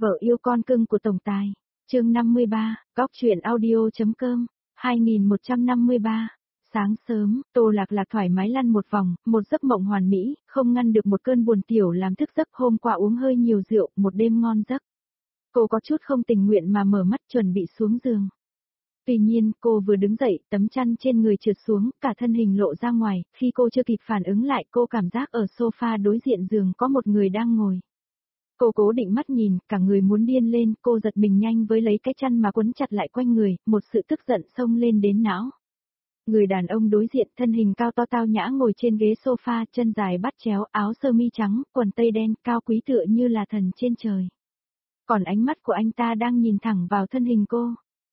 Vợ yêu con cưng của tổng tài. Chương 53, Góc truyện audio.com. 2153. Sáng sớm, Tô Lạc Lạc thoải mái lăn một vòng, một giấc mộng hoàn mỹ, không ngăn được một cơn buồn tiểu làm thức giấc. Hôm qua uống hơi nhiều rượu, một đêm ngon giấc. Cô có chút không tình nguyện mà mở mắt chuẩn bị xuống giường. Tuy nhiên, cô vừa đứng dậy, tấm chăn trên người trượt xuống, cả thân hình lộ ra ngoài, khi cô chưa kịp phản ứng lại, cô cảm giác ở sofa đối diện giường có một người đang ngồi. Cô cố định mắt nhìn, cả người muốn điên lên, cô giật mình nhanh với lấy cái chăn mà quấn chặt lại quanh người, một sự tức giận xông lên đến não. Người đàn ông đối diện, thân hình cao to tao nhã ngồi trên ghế sofa, chân dài bắt chéo, áo sơ mi trắng, quần tây đen, cao quý tựa như là thần trên trời. Còn ánh mắt của anh ta đang nhìn thẳng vào thân hình cô.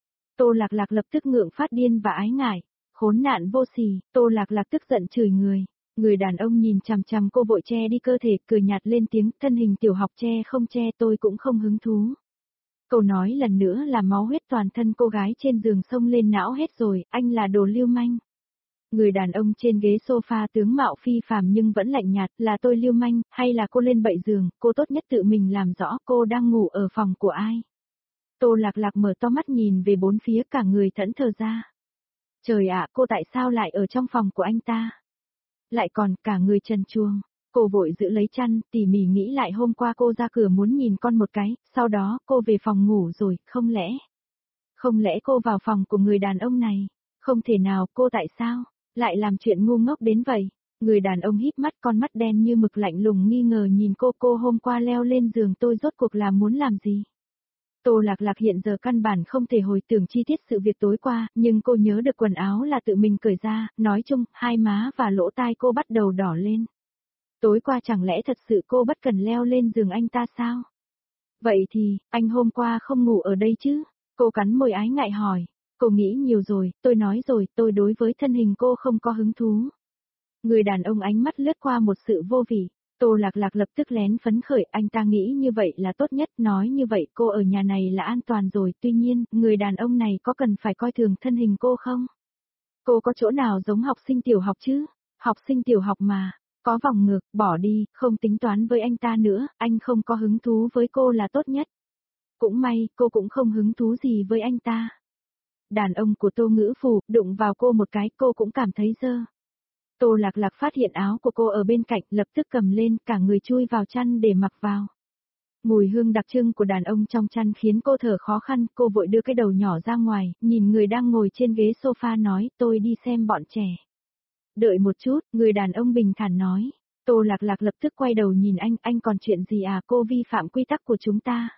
Tô Lạc Lạc lập tức ngượng phát điên và ái ngại. Khốn nạn vô sỉ, Tô Lạc Lạc tức giận chửi người. Người đàn ông nhìn chằm chằm cô vội che đi cơ thể, cười nhạt lên tiếng, thân hình tiểu học che không che tôi cũng không hứng thú. Câu nói lần nữa là máu huyết toàn thân cô gái trên giường xông lên não hết rồi, anh là đồ lưu manh. Người đàn ông trên ghế sofa tướng mạo phi phàm nhưng vẫn lạnh nhạt, là tôi lưu manh, hay là cô lên bậy giường, cô tốt nhất tự mình làm rõ cô đang ngủ ở phòng của ai. Tô Lạc Lạc mở to mắt nhìn về bốn phía, cả người thẫn thờ ra. Trời ạ, cô tại sao lại ở trong phòng của anh ta? Lại còn cả người trần truồng. Cô vội giữ lấy chăn, tỉ mỉ nghĩ lại hôm qua cô ra cửa muốn nhìn con một cái, sau đó cô về phòng ngủ rồi, không lẽ? Không lẽ cô vào phòng của người đàn ông này? Không thể nào, cô tại sao lại làm chuyện ngu ngốc đến vậy? Người đàn ông híp mắt, con mắt đen như mực lạnh lùng nghi ngờ nhìn cô hôm qua leo lên giường tôi rốt cuộc là muốn làm gì? Tô Lạc Lạc hiện giờ căn bản không thể hồi tưởng chi tiết sự việc tối qua, nhưng cô nhớ được quần áo là tự mình cởi ra, nói chung, hai má và lỗ tai cô bắt đầu đỏ lên. Tối qua chẳng lẽ thật sự cô bất cần leo lên giường anh ta sao? Vậy thì, anh hôm qua không ngủ ở đây chứ? Cô cắn môi ái ngại hỏi. Cô nghĩ nhiều rồi, tôi nói rồi, tôi đối với thân hình cô không có hứng thú. Người đàn ông ánh mắt lướt qua một sự vô vị. Tô Lạc Lạc lập tức lén phấn khởi, anh ta nghĩ như vậy là tốt nhất, nói như vậy cô ở nhà này là an toàn rồi, tuy nhiên, người đàn ông này có cần phải coi thường thân hình cô không? Cô có chỗ nào giống học sinh tiểu học chứ? Học sinh tiểu học mà, có vòng ngực, bỏ đi, không tính toán với anh ta nữa, anh không có hứng thú với cô là tốt nhất. Cũng may, cô cũng không hứng thú gì với anh ta. Đàn ông của Tô Ngữ Phù, đụng vào cô một cái, cô cũng cảm thấy dơ. Tô Lạc Lạc phát hiện áo của cô ở bên cạnh, lập tức cầm lên, cả người chui vào chăn để mặc vào. Mùi hương đặc trưng của đàn ông trong chăn khiến cô thở khó khăn, cô vội đưa cái đầu nhỏ ra ngoài, nhìn người đang ngồi trên ghế sofa nói, tôi đi xem bọn trẻ. Đợi một chút, người đàn ông bình thản nói. Tô Lạc Lạc lập tức quay đầu nhìn anh còn chuyện gì à, cô vi phạm quy tắc của chúng ta.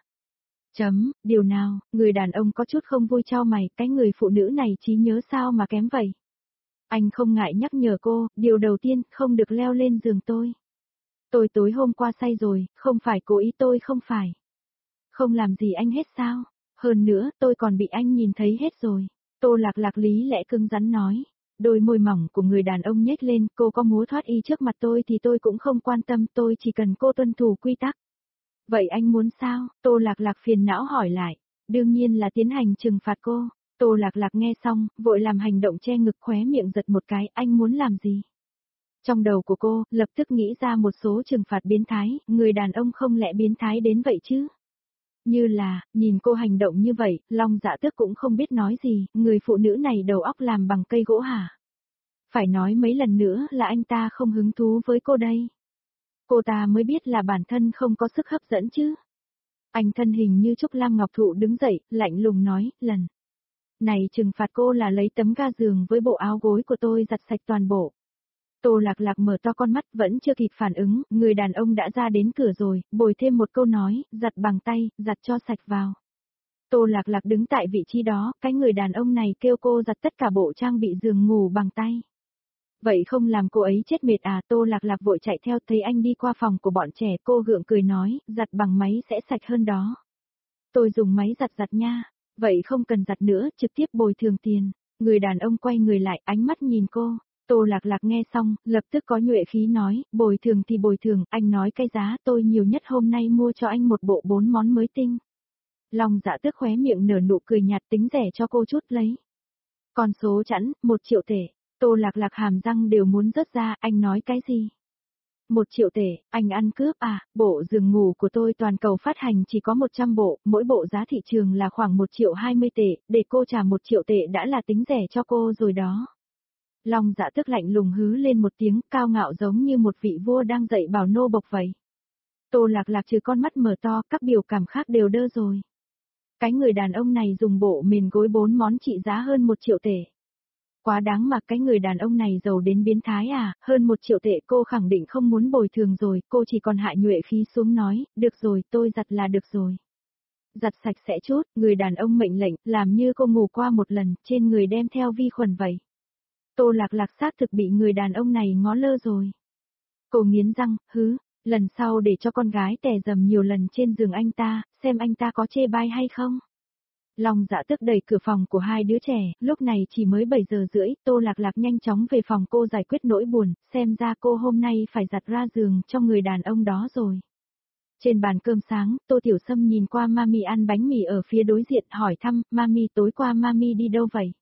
Điều nào, người đàn ông có chút không vui chau mày, cái người phụ nữ này trí nhớ sao mà kém vậy. Anh không ngại nhắc nhở cô, điều đầu tiên, không được leo lên giường tôi. Tôi tối hôm qua say rồi, không phải cố ý, tôi không phải. Không làm gì anh hết sao? Hơn nữa, tôi còn bị anh nhìn thấy hết rồi. Tô Lạc Lạc lý lẽ cứng rắn nói. Đôi môi mỏng của người đàn ông nhếch lên, cô có múa thoát y trước mặt tôi thì tôi cũng không quan tâm, tôi chỉ cần cô tuân thủ quy tắc. Vậy anh muốn sao? Tô Lạc Lạc phiền não hỏi lại. Đương nhiên là tiến hành trừng phạt cô. Tô Lạc Lạc nghe xong, vội làm hành động che ngực, khóe miệng giật một cái, anh muốn làm gì? Trong đầu của cô, lập tức nghĩ ra một số trừng phạt biến thái, người đàn ông không lẽ biến thái đến vậy chứ? Như là, nhìn cô hành động như vậy, Long Dạ Tước cũng không biết nói gì, người phụ nữ này đầu óc làm bằng cây gỗ hả? Phải nói mấy lần nữa là anh ta không hứng thú với cô đây. Cô ta mới biết là bản thân không có sức hấp dẫn chứ. Anh thân hình như Trúc Lam Ngọc Thụ đứng dậy, lạnh lùng nói, lần này trừng phạt cô là lấy tấm ga giường với bộ áo gối của tôi giặt sạch toàn bộ. Tô Lạc Lạc mở to con mắt, vẫn chưa kịp phản ứng, người đàn ông đã ra đến cửa rồi, bồi thêm một câu nói, giặt bằng tay, giặt cho sạch vào. Tô Lạc Lạc đứng tại vị trí đó, cái người đàn ông này kêu cô giặt tất cả bộ trang bị giường ngủ bằng tay. Vậy không làm cô ấy chết mệt à? Tô Lạc Lạc vội chạy theo, thấy anh đi qua phòng của bọn trẻ, cô gượng cười nói, giặt bằng máy sẽ sạch hơn đó. Tôi dùng máy giặt nha. Vậy không cần giặt nữa, trực tiếp bồi thường tiền. Người đàn ông quay người lại, ánh mắt nhìn cô. Tô Lạc Lạc nghe xong, lập tức có nhuệ khí nói, bồi thường thì bồi thường, anh nói cái giá tôi nhiều nhất hôm nay mua cho anh một bộ 4 món mới tinh. Long Dạ Tước khóe miệng nở nụ cười nhạt, tính rẻ cho cô chút lấy. Con số chẵn, 1 triệu tệ. Tô Lạc Lạc hàm răng đều muốn rớt ra, anh nói cái gì? 1 triệu tệ, anh ăn cướp à, bộ giường ngủ của tôi toàn cầu phát hành chỉ có 100 bộ, mỗi bộ giá thị trường là khoảng 1.020 triệu, để cô trả 1 triệu tệ đã là tính rẻ cho cô rồi đó. Long Dạ tức lạnh lùng hứ lên một tiếng, cao ngạo giống như một vị vua đang dạy bảo nô bộc vậy. Tô Lạc Lạc trừ con mắt mở to, các biểu cảm khác đều đơ rồi. Cái người đàn ông này dùng bộ mền gối 4 món trị giá hơn 1 triệu tệ. Quá đáng mà, cái người đàn ông này giàu đến biến thái à, hơn 1 triệu tệ cô khẳng định không muốn bồi thường rồi, cô chỉ còn hạ nhuệ khí xuống nói, được rồi, tôi giặt là được rồi. Giặt sạch sẽ chút, người đàn ông mệnh lệnh, làm như cô ngủ qua một lần, trên người đem theo vi khuẩn vậy. Tô Lạc Lạc xác thực bị người đàn ông này ngó lơ rồi. Cô nghiến răng, lần sau để cho con gái tè dầm nhiều lần trên giường anh ta, xem anh ta có chê bai hay không. Long Dạ tức đẩy cửa phòng của hai đứa trẻ, lúc này chỉ mới 7 giờ rưỡi, Tô Lạc Lạc nhanh chóng về phòng cô giải quyết nỗi buồn, xem ra cô hôm nay phải giặt ra giường cho người đàn ông đó rồi. Trên bàn cơm sáng, Tô Tiểu Sâm nhìn qua Mami ăn bánh mì ở phía đối diện, hỏi thăm, Mami tối qua Mami đi đâu vậy?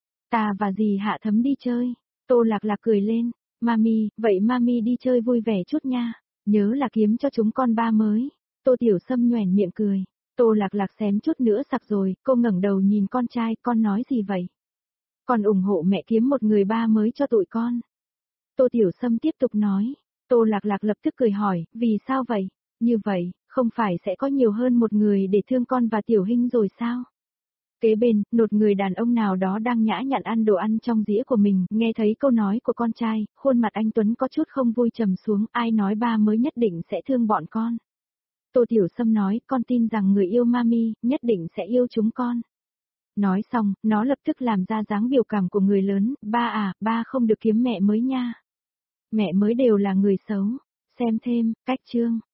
Ta và dì Hạ Thấm đi chơi. Tô Lạc Lạc cười lên, Mami, vậy Mami đi chơi vui vẻ chút nha, nhớ là kiếm cho chúng con ba mới. Tô Tiểu Sâm nhoẻn miệng cười. Tô Lạc Lạc xém chút nữa sặc rồi, cô ngẩng đầu nhìn con trai, con nói gì vậy? Con ủng hộ mẹ kiếm một người ba mới cho tụi con. Tô Tiểu Sâm tiếp tục nói. Tô Lạc Lạc lập tức cười hỏi, vì sao vậy? Như vậy, không phải sẽ có nhiều hơn một người để thương con và Tiểu Hinh rồi sao? Kế bên, một người đàn ông nào đó đang nhã nhặn ăn đồ ăn trong dĩa của mình, nghe thấy câu nói của con trai, khuôn mặt anh Tuấn có chút không vui trầm xuống, ai nói ba mới nhất định sẽ thương bọn con. Tô Tiểu Sâm nói, con tin rằng người yêu Mami, nhất định sẽ yêu chúng con. Nói xong, nó lập tức làm ra dáng biểu cảm của người lớn, ba không được kiếm mẹ mới nha. Mẹ mới đều là người xấu. Xem thêm, cách chương.